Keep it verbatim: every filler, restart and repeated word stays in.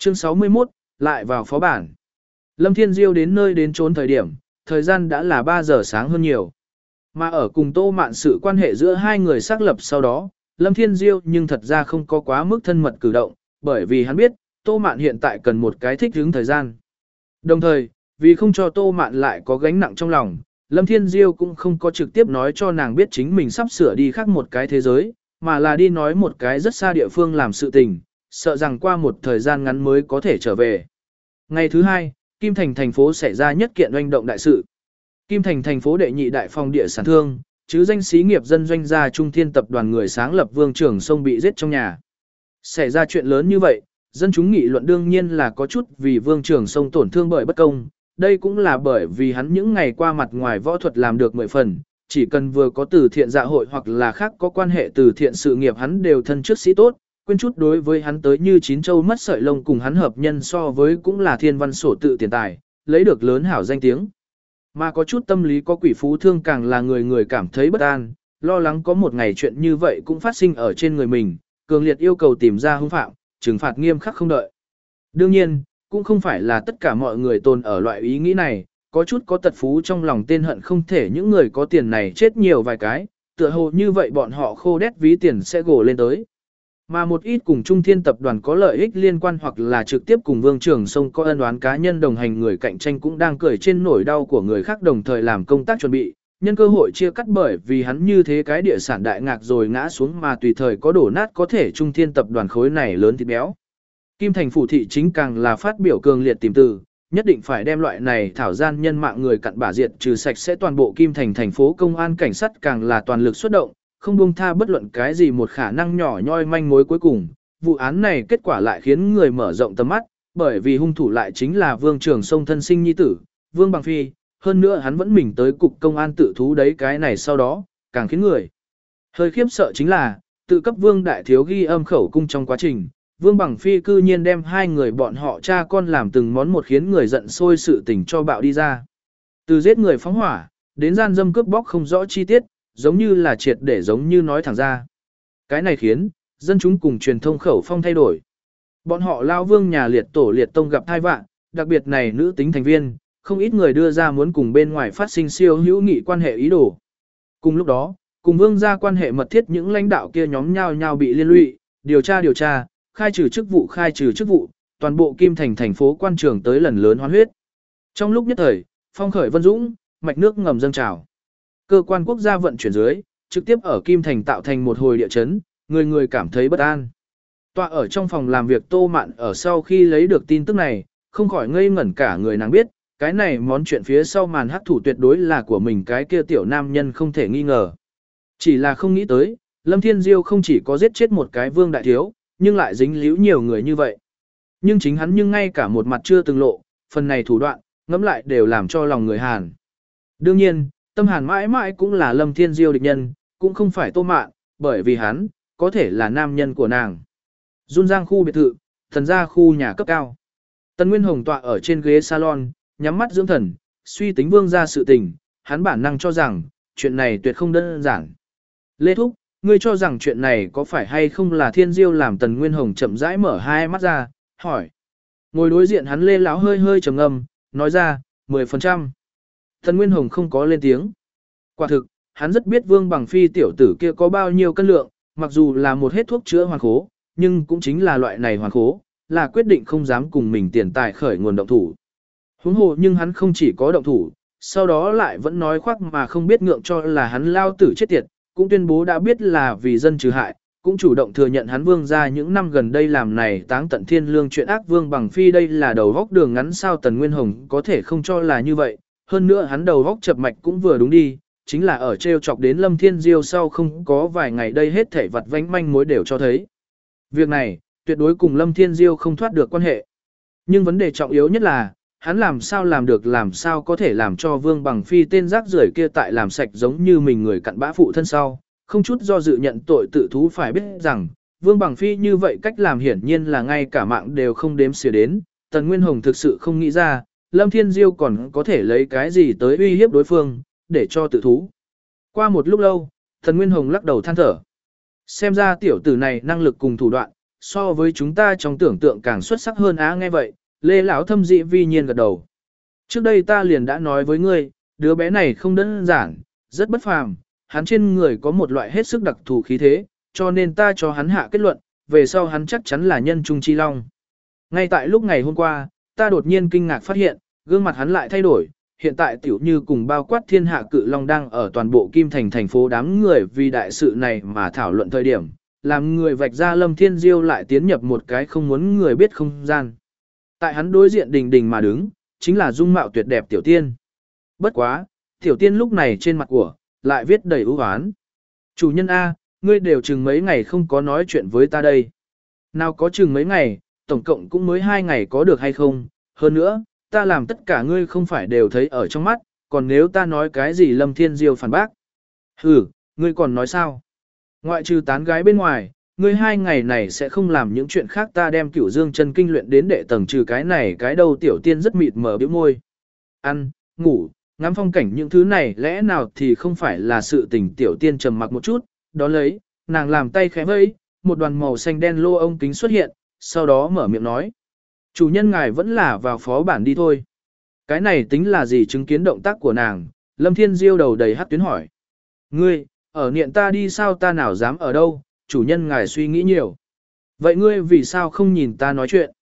Chương sáu mươi mốt, lại vào phó bản. Lâm Thiên Diêu đến nơi đến trốn thời điểm, thời gian đã là ba giờ sáng hơn nhiều. Mà ở cùng Tô Mạn sự quan hệ giữa hai người xác lập sau đó, Lâm Thiên Diêu nhưng thật ra không có quá mức thân mật cử động, bởi vì hắn biết, Tô Mạn hiện tại cần một cái thích ứng thời gian. Đồng thời, vì không cho Tô Mạn lại có gánh nặng trong lòng, Lâm Thiên Diêu cũng không có trực tiếp nói cho nàng biết chính mình sắp sửa đi khác một cái thế giới, mà là đi nói một cái rất xa địa phương làm sự tình, sợ rằng qua một thời gian ngắn mới có thể trở về. Ngày thứ hai, Kim Thành thành phố xảy ra nhất kiện oanh động đại sự. Kim Thành thành phố đệ nhị đại phòng địa sản thương, chứ danh xí nghiệp dân doanh gia Trung Thiên tập đoàn người sáng lập Vương Trường Sông bị giết trong nhà. Xảy ra chuyện lớn như vậy, dân chúng nghị luận đương nhiên là có chút vì Vương Trường Sông tổn thương bởi bất công, đây cũng là bởi vì hắn những ngày qua mặt ngoài võ thuật làm được mười phần, chỉ cần vừa có từ thiện dạ hội hoặc là khác có quan hệ từ thiện sự nghiệp hắn đều thân trước sĩ tốt, quên chút đối với hắn tới như chín châu mất sợi lông cùng hắn hợp nhân so với cũng là thiên văn sổ tự tiền tài, lấy được lớn hảo danh tiếng. Mà có chút tâm lý có quỷ phú thương càng là người người cảm thấy bất an, lo lắng có một ngày chuyện như vậy cũng phát sinh ở trên người mình, cường liệt yêu cầu tìm ra hung phạm, trừng phạt nghiêm khắc không đợi. Đương nhiên, cũng không phải là tất cả mọi người tồn ở loại ý nghĩ này, có chút có tật phú trong lòng tên hận không thể những người có tiền này chết nhiều vài cái, tựa hồ như vậy bọn họ khô đét ví tiền sẽ gồ lên tới. Mà một ít cùng Trung Thiên tập đoàn có lợi ích liên quan hoặc là trực tiếp cùng Vương Trường Sông có ân oán cá nhân đồng hành người cạnh tranh cũng đang cười trên nỗi đau của người khác đồng thời làm công tác chuẩn bị, nhân cơ hội chia cắt bởi vì hắn như thế cái địa sản đại ngạc rồi ngã xuống mà tùy thời có đổ nát có thể Trung Thiên tập đoàn khối này lớn thịt béo. Kim Thành phủ thị chính càng là phát biểu cường liệt tìm từ, nhất định phải đem loại này thảo gian nhân mạng người cặn bã diệt trừ sạch sẽ toàn bộ Kim Thành thành phố công an cảnh sát càng là toàn lực xuất động, không buông tha bất luận cái gì một khả năng nhỏ nhoi manh mối cuối cùng. Vụ án này kết quả lại khiến người mở rộng tầm mắt, bởi vì hung thủ lại chính là Vương Trường Sông thân sinh nhi tử, Vương Bằng Phi, hơn nữa hắn vẫn mình tới cục công an tự thú đấy cái này sau đó, càng khiến người hơi khiếp sợ chính là, tự cấp Vương Đại Thiếu ghi âm khẩu cung trong quá trình, Vương Bằng Phi cư nhiên đem hai người bọn họ cha con làm từng món một khiến người giận sôi sự tình cho bạo đi ra. Từ giết người phóng hỏa, đến gian dâm cướp bóc không rõ chi tiết, giống như là triệt để giống như nói thẳng ra. Cái này khiến dân chúng cùng truyền thông khẩu phong thay đổi. Bọn họ lao Vương nhà liệt tổ liệt tông gặp thai vạn, đặc biệt này nữ tính thành viên, không ít người đưa ra muốn cùng bên ngoài phát sinh siêu hữu nghị quan hệ ý đồ. Cùng lúc đó, cùng Vương gia quan hệ mật thiết những lãnh đạo kia nhóm nhau nhau bị liên lụy, điều tra điều tra, khai trừ chức vụ khai trừ chức vụ, toàn bộ Kim Thành thành phố quan trường tới lần lớn hoán huyết. Trong lúc nhất thời, phong khởi vân dũng, mạch nước ngầm dâng trào. Cơ quan quốc gia vận chuyển dưới, trực tiếp ở Kim Thành tạo thành một hồi địa chấn, người người cảm thấy bất an. Tọa ở trong phòng làm việc Tô Mạn ở sau khi lấy được tin tức này, không khỏi ngây ngẩn cả người nàng biết, cái này món chuyện phía sau màn hắc thủ tuyệt đối là của mình cái kia tiểu nam nhân không thể nghi ngờ. Chỉ là không nghĩ tới, Lâm Thiên Diêu không chỉ có giết chết một cái Vương Đại Thiếu, nhưng lại dính líu nhiều người như vậy. Nhưng chính hắn nhưng ngay cả một mặt chưa từng lộ, phần này thủ đoạn, ngẫm lại đều làm cho lòng người Hàn. Đương nhiên, tâm Hàn mãi mãi cũng là Lâm Thiên Diêu địch nhân, cũng không phải Tô Mạn, bởi vì hắn, có thể là nam nhân của nàng. Dun Giang khu biệt thự, thần gia khu nhà cấp cao. Tần Nguyên Hồng tọa ở trên ghế salon, nhắm mắt dưỡng thần, suy tính Vương gia sự tình, hắn bản năng cho rằng, chuyện này tuyệt không đơn giản. Lê Thúc, ngươi cho rằng chuyện này có phải hay không là Thiên Diêu làm Tần Nguyên Hồng chậm rãi mở hai mắt ra, hỏi. Ngồi đối diện hắn Lê Láo hơi hơi trầm ngâm, nói ra, mười phần trăm. Tần Nguyên Hồng không có lên tiếng. Quả thực, hắn rất biết Vương Bằng Phi tiểu tử kia có bao nhiêu cân lượng, mặc dù là một hết thuốc chữa hoàn khố, nhưng cũng chính là loại này hoàn khố, là quyết định không dám cùng mình tiền tài khởi nguồn động thủ. Huống hồ nhưng hắn không chỉ có động thủ, sau đó lại vẫn nói khoác mà không biết ngượng cho là hắn lao tử chết tiệt, cũng tuyên bố đã biết là vì dân trừ hại, cũng chủ động thừa nhận hắn Vương gia những năm gần đây làm này táng tận thiên lương chuyện ác. Vương Bằng Phi đây là đầu góc đường ngắn sao Tần Nguyên Hồng có thể không cho là như vậy, hơn nữa hắn đầu góc chập mạch cũng vừa đúng đi, chính là ở treo chọc đến Lâm Thiên Diêu sau không có vài ngày đây hết thảy vặt vánh manh mối đều cho thấy. Việc này, tuyệt đối cùng Lâm Thiên Diêu không thoát được quan hệ. Nhưng vấn đề trọng yếu nhất là, hắn làm sao làm được làm sao có thể làm cho Vương Bằng Phi tên rác rưởi kia tại làm sạch giống như mình người cặn bã phụ thân sau, không chút do dự nhận tội tự thú. Phải biết rằng, Vương Bằng Phi như vậy cách làm hiển nhiên là ngay cả mạng đều không đếm xỉa đến, Tần Nguyên Hồng thực sự không nghĩ ra, Lâm Thiên Diêu còn có thể lấy cái gì tới uy hiếp đối phương, để cho tự thú. Qua một lúc lâu, Tần Nguyên Hồng lắc đầu than thở. Xem ra tiểu tử này năng lực cùng thủ đoạn, so với chúng ta trong tưởng tượng càng xuất sắc hơn á. Nghe vậy, Lê lão thâm dị vi nhiên gật đầu. Trước đây ta liền đã nói với ngươi, đứa bé này không đơn giản, rất bất phàm, hắn trên người có một loại hết sức đặc thù khí thế, cho nên ta cho hắn hạ kết luận, về sau hắn chắc chắn là nhân trung chi long. Ngay tại lúc ngày hôm qua, ta đột nhiên kinh ngạc phát hiện, gương mặt hắn lại thay đổi, hiện tại tiểu như cùng bao quát thiên hạ cự long đang ở toàn bộ Kim Thành thành phố đám người vì đại sự này mà thảo luận thời điểm, làm người vạch ra Lâm Thiên Diêu lại tiến nhập một cái không muốn người biết không gian. Tại hắn đối diện đình đình mà đứng, chính là dung mạo tuyệt đẹp tiểu tiên. Bất quá, tiểu tiên lúc này trên mặt của, lại viết đầy ưu hoán. Chủ nhân A, ngươi đều chừng mấy ngày không có nói chuyện với ta đây. Nào có chừng mấy ngày, tổng cộng cũng mới hai ngày có được hay không, hơn nữa, ta làm tất cả ngươi không phải đều thấy ở trong mắt, còn nếu ta nói cái gì Lâm Thiên Diêu phản bác. Hừ, ngươi còn nói sao? Ngoại trừ tán gái bên ngoài, ngươi hai ngày này sẽ không làm những chuyện khác, ta đem Cửu Dương chân kinh luyện đến đệ tầng, trừ cái này cái đầu tiểu tiên rất mịt mờ bĩu môi. Ăn, ngủ, ngắm phong cảnh những thứ này lẽ nào thì không phải là sự tình. Tiểu tiên trầm mặc một chút, đó lấy, nàng làm tay khẽ vẫy, một đoàn màu xanh đen lô ông kính xuất hiện, sau đó mở miệng nói. Chủ nhân ngài vẫn là vào phó bản đi thôi. Cái này tính là gì? Chứng kiến động tác của nàng, Lâm Thiên Diêu đầu đầy hắc tuyến hỏi. Ngươi, ở niệm ta đi sao? Ta nào dám ở đâu, chủ nhân ngài suy nghĩ nhiều. Vậy ngươi vì sao không nhìn ta nói chuyện?